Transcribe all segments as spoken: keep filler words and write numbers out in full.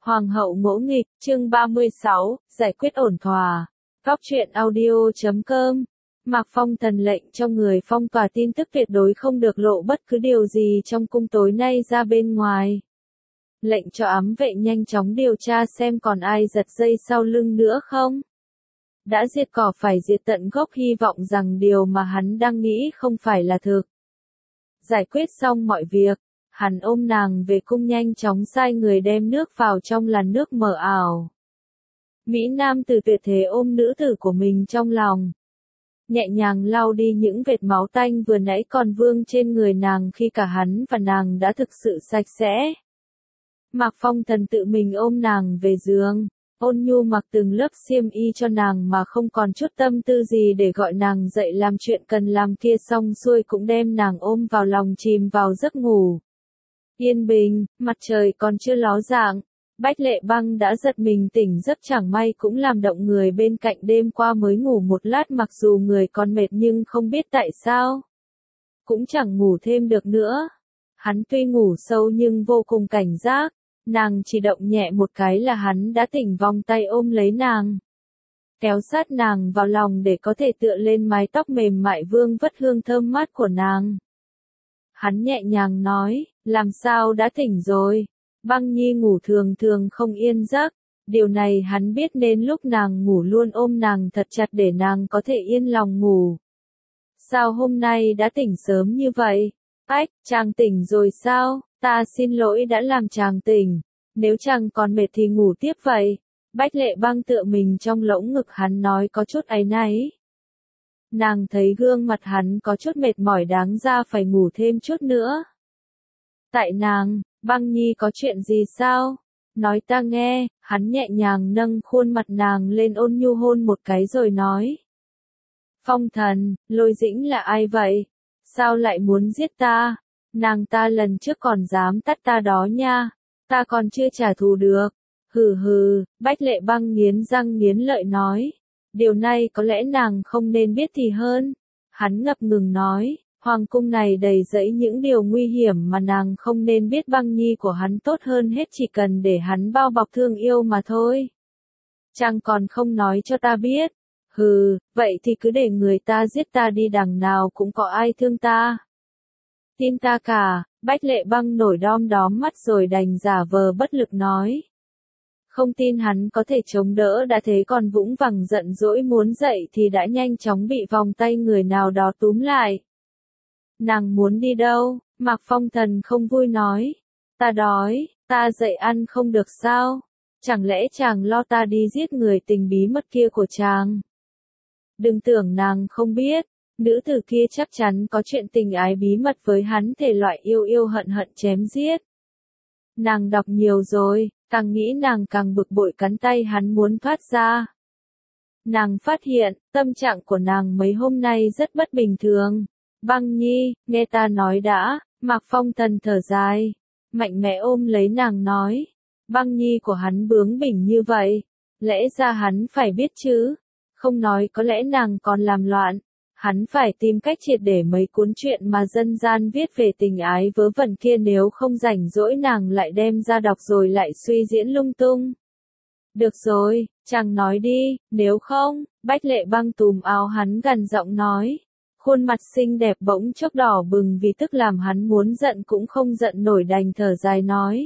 Hoàng hậu ngỗ nghịch, chương ba mươi sáu, giải quyết ổn thỏa. Góc truyện audio chấm com. Mạc Phong thần lệnh cho người phong tỏa tin tức tuyệt đối không được lộ bất cứ điều gì trong cung tối nay ra bên ngoài. Lệnh cho ám vệ nhanh chóng điều tra xem còn ai giật dây sau lưng nữa không. Đã diệt cỏ phải diệt tận gốc, hy vọng rằng điều mà hắn đang nghĩ không phải là thực. Giải quyết xong mọi việc, hắn ôm nàng về cung, nhanh chóng sai người đem nước vào trong làn nước mờ ảo. Mỹ nam tử tuyệt thế ôm nữ tử của mình trong lòng, nhẹ nhàng lau đi những vệt máu tanh vừa nãy còn vương trên người nàng khi cả hắn và nàng đã thực sự sạch sẽ. Mạc Phong thần tự mình ôm nàng về giường, ôn nhu mặc từng lớp xiêm y cho nàng mà không còn chút tâm tư gì để gọi nàng dậy làm chuyện cần làm kia, xong xuôi cũng đem nàng ôm vào lòng chìm vào giấc ngủ. Yên bình, mặt trời còn chưa ló dạng, Bách Lệ Băng đã giật mình tỉnh giấc, chẳng may cũng làm động người bên cạnh, đêm qua mới ngủ một lát, mặc dù người còn mệt nhưng không biết tại sao cũng chẳng ngủ thêm được nữa. Hắn tuy ngủ sâu nhưng vô cùng cảnh giác, nàng chỉ động nhẹ một cái là hắn đã tỉnh, vòng tay ôm lấy nàng, kéo sát nàng vào lòng để có thể tựa lên mái tóc mềm mại vương vất hương thơm mát của nàng. Hắn nhẹ nhàng nói, làm sao đã tỉnh rồi? Băng Nhi ngủ thường thường không yên giấc, điều này hắn biết nên lúc nàng ngủ luôn ôm nàng thật chặt để nàng có thể yên lòng ngủ. Sao hôm nay đã tỉnh sớm như vậy? Ách, chàng tỉnh rồi sao? Ta xin lỗi đã làm chàng tỉnh, nếu chàng còn mệt thì ngủ tiếp vậy. Bách Lệ Băng tựa mình trong lỗng ngực hắn nói có chút áy náy. Nàng thấy gương mặt hắn có chút mệt mỏi, đáng ra phải ngủ thêm chút nữa. Tại nàng, Băng Nhi có chuyện gì sao? Nói ta nghe. Hắn nhẹ nhàng nâng khuôn mặt nàng lên, ôn nhu hôn một cái rồi nói. Phong thần, Lôi Dĩnh là ai vậy? Sao lại muốn giết ta? Nàng ta lần trước còn dám tắt ta đó nha, ta còn chưa trả thù được. Hừ hừ, Bách Lệ Băng nghiến răng nghiến lợi nói. Điều này có lẽ nàng không nên biết thì hơn. Hắn ngập ngừng nói, hoàng cung này đầy rẫy những điều nguy hiểm mà nàng không nên biết. Băng Nhi của hắn tốt hơn hết, chỉ cần để hắn bao bọc thương yêu mà thôi. Chàng còn không nói cho ta biết. Hừ, vậy thì cứ để người ta giết ta đi, đằng nào cũng có ai thương ta. Tin ta cả. Bách Lệ Băng nổi đom đóm mắt rồi đành giả vờ bất lực nói. Không tin hắn có thể chống đỡ, đã thế còn vũng vằng giận dỗi muốn dậy thì đã nhanh chóng bị vòng tay người nào đó túm lại. Nàng muốn đi đâu? Mạc Phong thần không vui nói. Ta đói, ta dậy ăn không được sao? Chẳng lẽ chàng lo ta đi giết người tình bí mật kia của chàng? Đừng tưởng nàng không biết, nữ tử kia chắc chắn có chuyện tình ái bí mật với hắn, thể loại yêu yêu hận hận chém giết. Nàng đọc nhiều rồi, càng nghĩ nàng càng bực bội, cắn tay hắn muốn thoát ra. Nàng phát hiện, tâm trạng của nàng mấy hôm nay rất bất bình thường. Băng Nhi, nghe ta nói đã. Mạc Phong thần thở dài, mạnh mẽ ôm lấy nàng nói. Băng Nhi của hắn bướng bỉnh như vậy, lẽ ra hắn phải biết chứ. Không nói có lẽ nàng còn làm loạn. Hắn phải tìm cách triệt để mấy cuốn truyện mà dân gian viết về tình ái vớ vẩn kia, nếu không rảnh rỗi nàng lại đem ra đọc rồi lại suy diễn lung tung. Được rồi, chàng nói đi, nếu không. Bách Lệ Băng túm áo hắn gằn giọng nói. Khuôn mặt xinh đẹp bỗng chốc đỏ bừng vì tức, làm hắn muốn giận cũng không giận nổi, đành thở dài nói.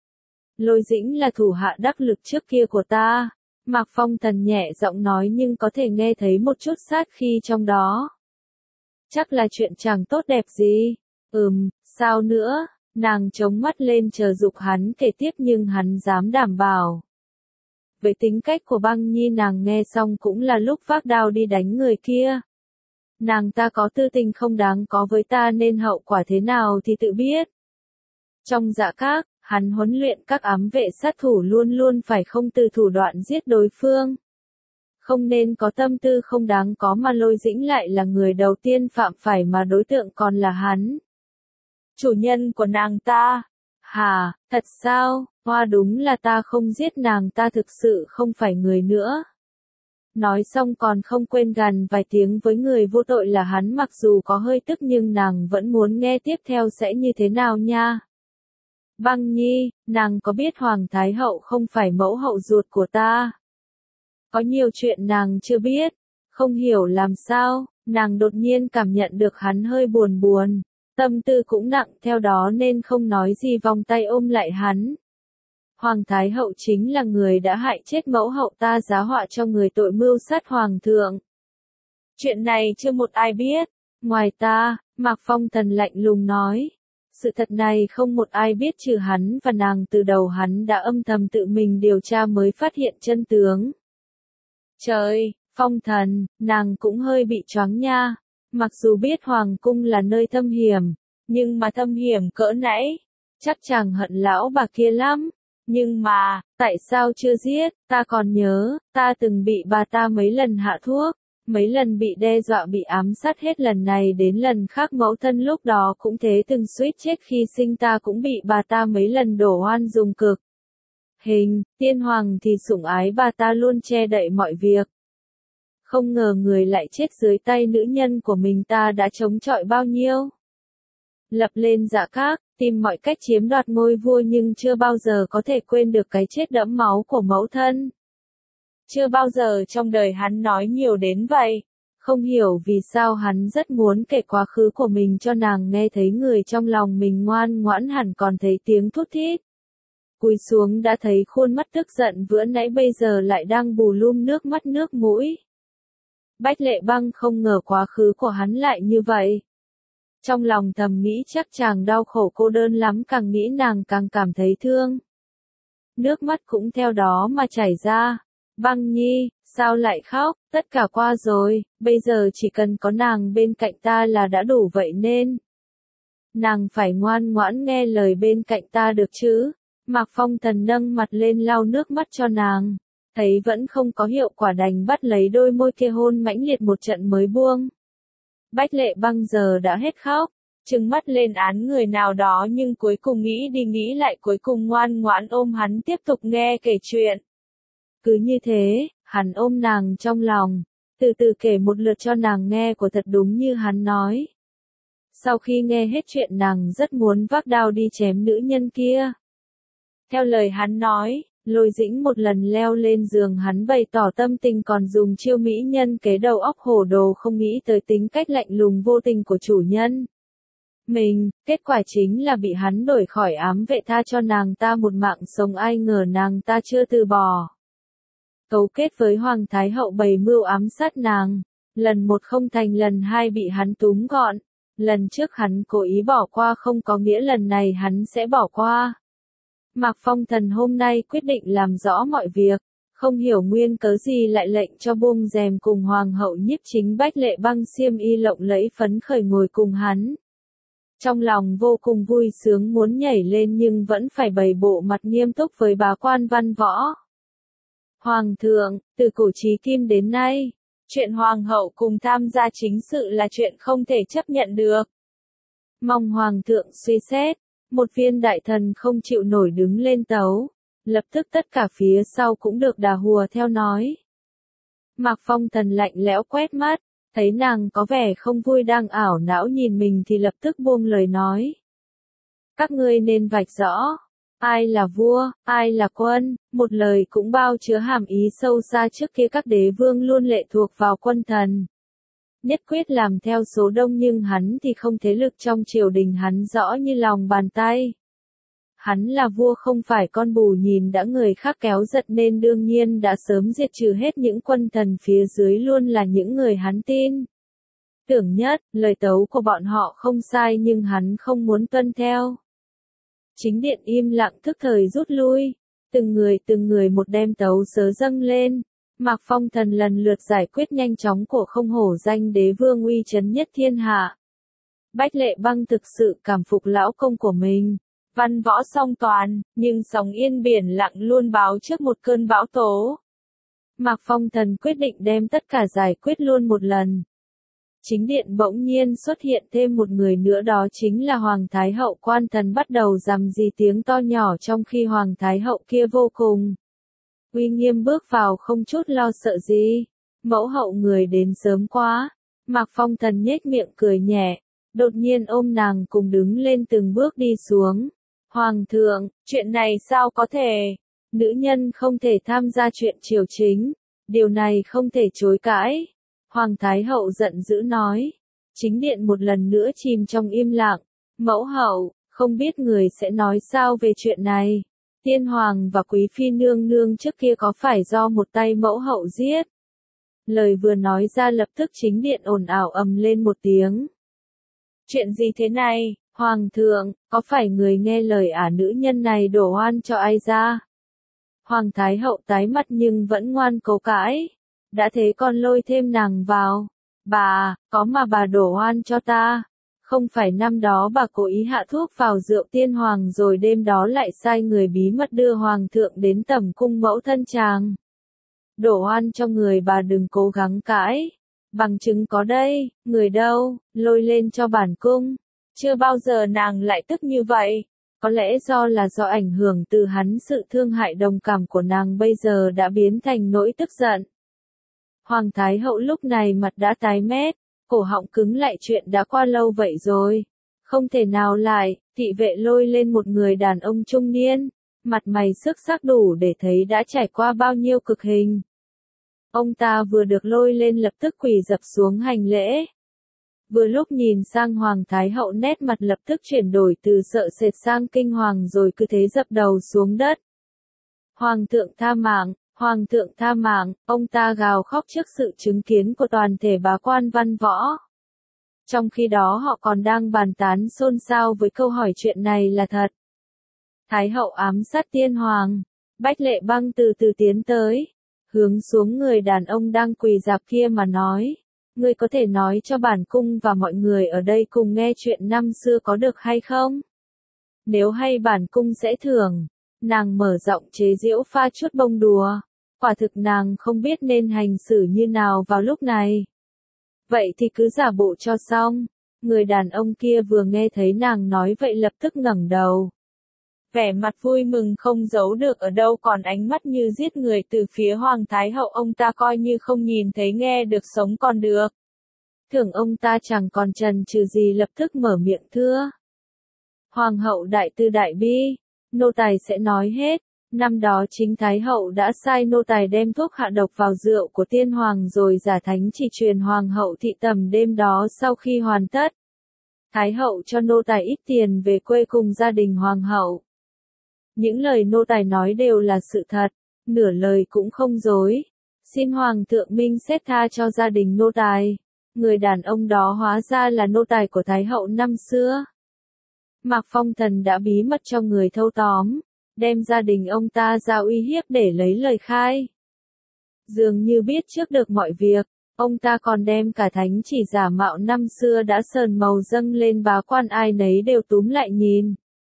Lôi Dĩnh là thủ hạ đắc lực trước kia của ta. Mạc Phong thần nhẹ giọng nói nhưng có thể nghe thấy một chút sát khí trong đó. Chắc là chuyện chẳng tốt đẹp gì. Ừm, sao nữa? Nàng chống mắt lên chờ dục hắn kể tiếp, nhưng hắn dám đảm bảo. Với tính cách của Băng Nhi, nàng nghe xong cũng là lúc vác đao đi đánh người kia. Nàng ta có tư tình không đáng có với ta, nên hậu quả thế nào thì tự biết. Trong Dạ Các, hắn huấn luyện các ám vệ sát thủ luôn luôn phải không từ thủ đoạn giết đối phương. Không nên có tâm tư không đáng có, mà Lôi Dĩnh lại là người đầu tiên phạm phải, mà đối tượng còn là hắn. Chủ nhân của nàng ta. Hà, thật sao? Hoa, đúng là ta không giết nàng ta, thực sự không phải người nữa. Nói xong còn không quên gằn vài tiếng với người vô tội là hắn, mặc dù có hơi tức nhưng nàng vẫn muốn nghe tiếp theo sẽ như thế nào nha. Băng Nhi, nàng có biết Hoàng Thái Hậu không phải mẫu hậu ruột của ta? Có nhiều chuyện nàng chưa biết, không hiểu làm sao, nàng đột nhiên cảm nhận được hắn hơi buồn buồn, tâm tư cũng nặng theo đó nên không nói gì vòng tay ôm lại hắn. Hoàng Thái Hậu chính là người đã hại chết mẫu hậu ta giá họa cho người tội mưu sát Hoàng thượng. Chuyện này chưa một ai biết, ngoài ta, Mạc Phong Thần lạnh lùng nói. Sự thật này không một ai biết trừ hắn và nàng, từ đầu hắn đã âm thầm tự mình điều tra mới phát hiện chân tướng. Trời, Phong Thần, nàng cũng hơi bị choáng nha. Mặc dù biết Hoàng cung là nơi thâm hiểm, nhưng mà thâm hiểm cỡ nãy, chắc chàng hận lão bà kia lắm. Nhưng mà, tại sao chưa giết, ta còn nhớ, ta từng bị bà ta mấy lần hạ thuốc, mấy lần bị đe dọa bị ám sát, hết lần này đến lần khác mẫu thân lúc đó cũng thế, từng suýt chết khi sinh ta cũng bị bà ta mấy lần đổ oan dùng cực. Hình, tiên hoàng thì sủng ái bà ta luôn che đậy mọi việc. Không ngờ người lại chết dưới tay nữ nhân của mình, ta đã chống chọi bao nhiêu. Lập lên dạ các, tìm mọi cách chiếm đoạt ngôi vua nhưng chưa bao giờ có thể quên được cái chết đẫm máu của mẫu thân. Chưa bao giờ trong đời hắn nói nhiều đến vậy. Không hiểu vì sao hắn rất muốn kể quá khứ của mình cho nàng nghe, thấy người trong lòng mình ngoan ngoãn hẳn còn thấy tiếng thút thít. Cúi xuống đã thấy khuôn mắt tức giận vừa nãy bây giờ lại đang bù lum nước mắt nước mũi. Bách Lệ Băng không ngờ quá khứ của hắn lại như vậy. Trong lòng thầm nghĩ chắc chàng đau khổ cô đơn lắm, càng nghĩ nàng càng cảm thấy thương. Nước mắt cũng theo đó mà chảy ra. Băng Nhi, sao lại khóc, tất cả qua rồi, bây giờ chỉ cần có nàng bên cạnh ta là đã đủ vậy nên. Nàng phải ngoan ngoãn nghe lời bên cạnh ta được chứ. Mạc Phong Thần nâng mặt lên lau nước mắt cho nàng, thấy vẫn không có hiệu quả đành bắt lấy đôi môi kia hôn mãnh liệt một trận mới buông. Bách Lệ Băng giờ đã hết khóc, trừng mắt lên án người nào đó nhưng cuối cùng nghĩ đi nghĩ lại cuối cùng ngoan ngoãn ôm hắn tiếp tục nghe kể chuyện. Cứ như thế, hắn ôm nàng trong lòng, từ từ kể một lượt cho nàng nghe của thật đúng như hắn nói. Sau khi nghe hết chuyện nàng rất muốn vác đao đi chém nữ nhân kia. Theo lời hắn nói, Lôi Dĩnh một lần leo lên giường hắn bày tỏ tâm tình còn dùng chiêu mỹ nhân kế đầu óc hổ đồ, không nghĩ tới tính cách lạnh lùng vô tình của chủ nhân mình, kết quả chính là bị hắn đổi khỏi ám vệ, tha cho nàng ta một mạng sống, ai ngờ nàng ta chưa từ bỏ. Cấu kết với Hoàng Thái Hậu bày mưu ám sát nàng, lần một không thành lần hai bị hắn túm gọn, lần trước hắn cố ý bỏ qua không có nghĩa lần này hắn sẽ bỏ qua. Mạc Phong Thần hôm nay quyết định làm rõ mọi việc, không hiểu nguyên cớ gì lại lệnh cho buông rèm cùng Hoàng hậu Nhiếp Chính Bách Lệ Băng xiêm y lộng lẫy phấn khởi ngồi cùng hắn. Trong lòng vô cùng vui sướng muốn nhảy lên nhưng vẫn phải bày bộ mặt nghiêm túc với bá quan văn võ. Hoàng thượng, từ cổ chí kim đến nay, chuyện Hoàng hậu cùng tham gia chính sự là chuyện không thể chấp nhận được. Mong Hoàng thượng suy xét. Một viên đại thần không chịu nổi đứng lên tấu, lập tức tất cả phía sau cũng được đà hùa theo nói. Mạc Phong Thần lạnh lẽo quét mắt, thấy nàng có vẻ không vui đang ảo não nhìn mình thì lập tức buông lời nói. Các ngươi nên vạch rõ, ai là vua, ai là quân, một lời cũng bao chứa hàm ý sâu xa. Trước kia các đế vương luôn lệ thuộc vào quân thần, nhất quyết làm theo số đông, nhưng hắn thì không, thế lực trong triều đình hắn rõ như lòng bàn tay. Hắn là vua không phải con bù nhìn đã người khác kéo giật nên đương nhiên đã sớm diệt trừ hết những quân thần phía dưới, luôn là những người hắn tin tưởng nhất. Lời tấu của bọn họ không sai nhưng hắn không muốn tuân theo. Chính điện im lặng thức thời rút lui, từng người từng người một đem tấu sớ dâng lên. Mạc Phong Thần lần lượt giải quyết nhanh chóng, cổ không hổ danh đế vương uy chấn nhất thiên hạ. Bách Lệ Băng thực sự cảm phục lão công của mình. Văn võ song toàn, nhưng sóng yên biển lặng luôn báo trước một cơn bão tố. Mạc Phong Thần quyết định đem tất cả giải quyết luôn một lần. Chính điện bỗng nhiên xuất hiện thêm một người nữa, đó chính là Hoàng Thái Hậu. Quan thần bắt đầu rằm rì tiếng to nhỏ trong khi Hoàng Thái Hậu kia vô cùng uy nghiêm bước vào không chút lo sợ gì. Mẫu hậu người đến sớm quá. Mạc Phong Thần nhếch miệng cười nhẹ, đột nhiên ôm nàng cùng đứng lên từng bước đi xuống. Hoàng thượng, chuyện này sao có thể? Nữ nhân không thể tham gia chuyện triều chính. Điều này không thể chối cãi. Hoàng Thái Hậu giận dữ nói. Chính điện một lần nữa chìm trong im lặng. Mẫu hậu, không biết người sẽ nói sao về chuyện này. Tiên Hoàng và Quý Phi nương nương trước kia có phải do một tay mẫu hậu giết? Lời vừa nói ra lập tức chính điện ồn ào ầm lên một tiếng. Chuyện gì thế này, Hoàng thượng, có phải người nghe lời ả nữ nhân này đổ oan cho ai ra? Hoàng Thái Hậu tái mặt nhưng vẫn ngoan cố cãi. Đã thế con lôi thêm nàng vào. Bà, có mà bà đổ oan cho ta. Không phải năm đó bà cố ý hạ thuốc vào rượu Tiên Hoàng rồi đêm đó lại sai người bí mật đưa Hoàng thượng đến tẩm cung mẫu thân chàng. Đổ oan cho người bà đừng cố gắng cãi. Bằng chứng có đây, người đâu, lôi lên cho bản cung. Chưa bao giờ nàng lại tức như vậy. Có lẽ do là do ảnh hưởng từ hắn sự thương hại đồng cảm của nàng bây giờ đã biến thành nỗi tức giận. Hoàng Thái Hậu lúc này mặt đã tái mét, cổ họng cứng lại chuyện đã qua lâu vậy rồi. Không thể nào lại, thị vệ lôi lên một người đàn ông trung niên, mặt mày sức sắc đủ để thấy đã trải qua bao nhiêu cực hình. Ông ta vừa được lôi lên lập tức quỳ dập xuống hành lễ. Vừa lúc nhìn sang Hoàng Thái Hậu nét mặt lập tức chuyển đổi từ sợ sệt sang kinh hoàng rồi cứ thế dập đầu xuống đất. Hoàng thượng tha mạng, Hoàng thượng tha mạng, ông ta gào khóc trước sự chứng kiến của toàn thể bá quan văn võ. Trong khi đó họ còn đang bàn tán xôn xao với câu hỏi chuyện này là thật. Thái Hậu ám sát Tiên Hoàng, Bách Lệ Băng từ từ tiến tới, hướng xuống người đàn ông đang quỳ rạp kia mà nói. Ngươi có thể nói cho bản cung và mọi người ở đây cùng nghe chuyện năm xưa có được hay không? Nếu hay bản cung sẽ thưởng. Nàng mở giọng chế giễu pha chút bông đùa. Quả thực nàng không biết nên hành xử như nào vào lúc này. Vậy thì cứ giả bộ cho xong. Người đàn ông kia vừa nghe thấy nàng nói vậy lập tức ngẩng đầu. Vẻ mặt vui mừng không giấu được ở đâu còn ánh mắt như giết người từ phía Hoàng Thái Hậu ông ta coi như không nhìn thấy nghe được sống còn được. Tưởng ông ta chẳng còn chần chừ gì lập tức mở miệng thưa. Hoàng hậu đại tư đại bi, nô tài sẽ nói hết. Năm đó chính Thái Hậu đã sai nô tài đem thuốc hạ độc vào rượu của Tiên Hoàng rồi giả thánh chỉ truyền Hoàng hậu thị tầm đêm đó sau khi hoàn tất. Thái Hậu cho nô tài ít tiền về quê cùng gia đình Hoàng hậu. Những lời nô tài nói đều là sự thật, nửa lời cũng không dối. Xin Hoàng thượng minh xét tha cho gia đình nô tài. Người đàn ông đó hóa ra là nô tài của Thái Hậu năm xưa. Mạc Phong Thần đã bí mật cho người thâu tóm, đem gia đình ông ta ra uy hiếp để lấy lời khai. Dường như biết trước được mọi việc, ông ta còn đem cả thánh chỉ giả mạo năm xưa đã sờn màu dâng lên bá quan ai nấy đều túm lại nhìn.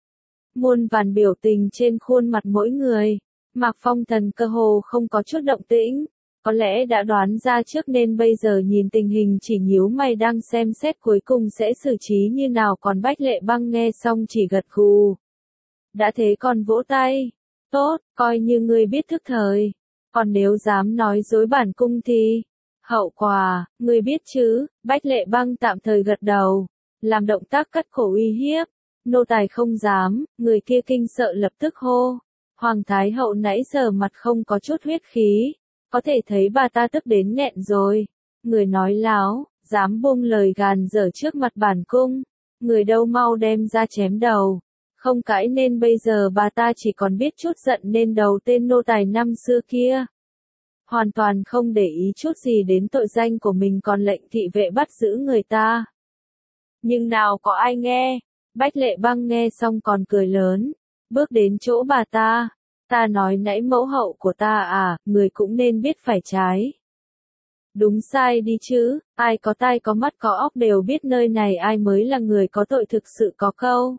Muôn vàn biểu tình trên khuôn mặt mỗi người, Mạc Phong Thần cơ hồ không có chút động tĩnh, có lẽ đã đoán ra trước nên bây giờ nhìn tình hình chỉ nhíu mày đang xem xét cuối cùng sẽ xử trí như nào còn Bách Lệ Băng nghe xong chỉ gật gù. Đã thế còn vỗ tay, tốt, coi như ngươi biết thức thời, còn nếu dám nói dối bản cung thì, hậu quả, ngươi biết chứ, Bách Lệ Băng tạm thời gật đầu, làm động tác cắt cổ uy hiếp. Nô tài không dám, người kia kinh sợ lập tức hô. Hoàng Thái Hậu nãy giờ mặt không có chút huyết khí, có thể thấy bà ta tức đến nghẹn rồi. Người nói láo, dám buông lời gàn dở trước mặt bản cung, người đâu mau đem ra chém đầu. Không cãi nên bây giờ bà ta chỉ còn biết chút giận nên đầu tên nô tài năm xưa kia. Hoàn toàn không để ý chút gì đến tội danh của mình còn lệnh thị vệ bắt giữ người ta. Nhưng nào có ai nghe. Bách Lệ Băng nghe xong còn cười lớn, bước đến chỗ bà ta, ta nói nãy mẫu hậu của ta à, người cũng nên biết phải trái. Đúng sai đi chứ, ai có tai có mắt có óc đều biết nơi này ai mới là người có tội thực sự có câu.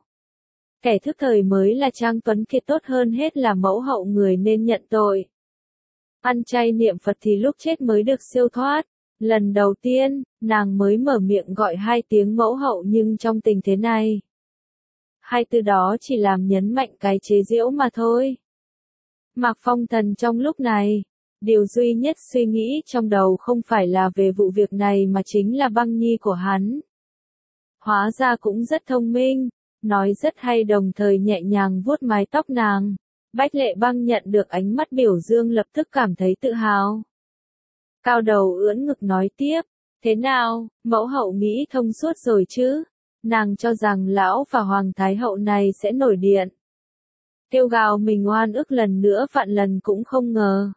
Kẻ thức thời mới là Trang Tuấn Kiệt tốt hơn hết là mẫu hậu người nên nhận tội. Ăn chay niệm Phật thì lúc chết mới được siêu thoát. Lần đầu tiên, nàng mới mở miệng gọi hai tiếng mẫu hậu nhưng trong tình thế này. Hai từ đó chỉ làm nhấn mạnh cái chế giễu mà thôi. Mạc Phong Thần trong lúc này, điều duy nhất suy nghĩ trong đầu không phải là về vụ việc này mà chính là Băng Nhi của hắn. Hóa ra cũng rất thông minh, nói rất hay đồng thời nhẹ nhàng vuốt mái tóc nàng. Bách Lệ Băng nhận được ánh mắt biểu dương lập tức cảm thấy tự hào. Cao đầu ưỡn ngực nói tiếp, thế nào, mẫu hậu nghĩ thông suốt rồi chứ? Nàng cho rằng lão và Hoàng Thái hậu này sẽ nổi điện. Kêu gào mình oan ức lần nữa vạn lần cũng không ngờ.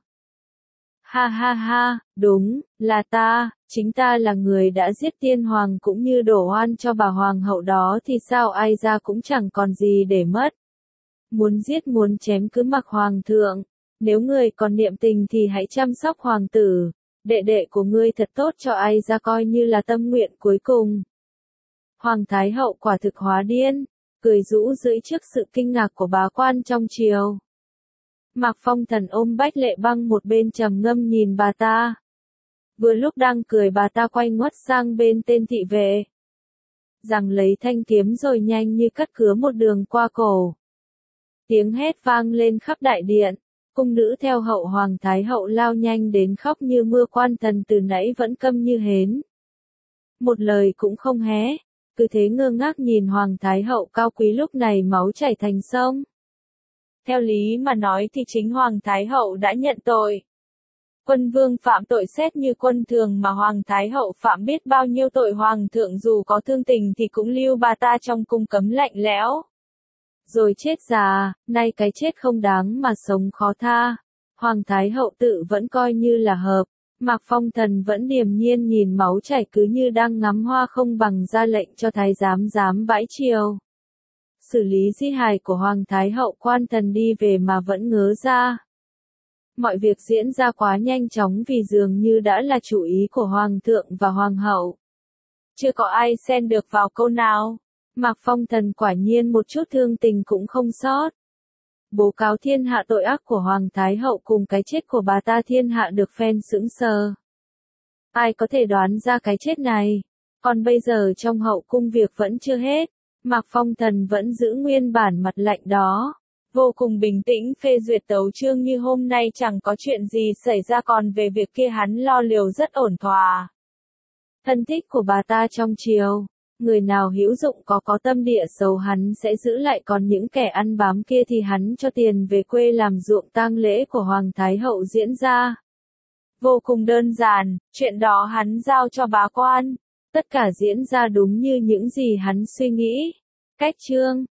Ha ha ha, đúng, là ta, chính ta là người đã giết tiên hoàng cũng như đổ oan cho bà hoàng hậu đó thì sao ai ra cũng chẳng còn gì để mất. Muốn giết muốn chém cứ mặc hoàng thượng, nếu người còn niệm tình thì hãy chăm sóc hoàng tử, đệ đệ của ngươi thật tốt cho ai ra coi như là tâm nguyện cuối cùng. Hoàng Thái hậu quả thực hóa điên, cười rũ rượi trước sự kinh ngạc của bá quan trong triều. Mạc Phong Thần ôm Bách Lệ Băng một bên trầm ngâm nhìn bà ta. Vừa lúc đang cười bà ta quay ngoắt sang bên tên thị vệ. Rằng lấy thanh kiếm rồi nhanh như cắt cứa một đường qua cổ. Tiếng hét vang lên khắp đại điện, cung nữ theo hậu Hoàng Thái hậu lao nhanh đến khóc như mưa, quan thần từ nãy vẫn câm như hến. Một lời cũng không hé, cứ thế ngơ ngác nhìn Hoàng Thái hậu cao quý lúc này máu chảy thành sông. Theo lý mà nói thì chính Hoàng Thái hậu đã nhận tội. Quân vương phạm tội xét như quân thường mà Hoàng Thái hậu phạm biết bao nhiêu tội, Hoàng thượng dù có thương tình thì cũng lưu bà ta trong cung cấm lạnh lẽo. Rồi chết già, nay cái chết không đáng mà sống khó tha. Hoàng Thái hậu tự vẫn coi như là hợp. Mạc Phong Thần vẫn điềm nhiên nhìn máu chảy cứ như đang ngắm hoa không bằng, ra lệnh cho thái giám giám bãi triều. Xử lý di hài của Hoàng Thái hậu. Quan thần đi về mà vẫn ngớ ra. Mọi việc diễn ra quá nhanh chóng vì dường như đã là chủ ý của Hoàng thượng và Hoàng hậu. Chưa có ai xen được vào câu nào. Mạc Phong Thần quả nhiên một chút thương tình cũng không sót. Bố cáo thiên hạ tội ác của Hoàng Thái hậu cùng cái chết của bà ta, thiên hạ được phen sững sờ. Ai có thể đoán ra cái chết này? Còn bây giờ trong hậu cung việc vẫn chưa hết. Mạc Phong Thần vẫn giữ nguyên bản mặt lạnh đó. Vô cùng bình tĩnh phê duyệt tấu chương như hôm nay chẳng có chuyện gì xảy ra, còn về việc kia hắn lo liều rất ổn thỏa. Thân thích của bà ta trong triều. Người nào hữu dụng có có tâm địa xấu hắn sẽ giữ lại, còn những kẻ ăn bám kia thì hắn cho tiền về quê làm ruộng. Tang lễ của Hoàng Thái hậu diễn ra vô cùng đơn giản, chuyện đó hắn giao cho bá quan. Tất cả diễn ra đúng như những gì hắn suy nghĩ. Cách chương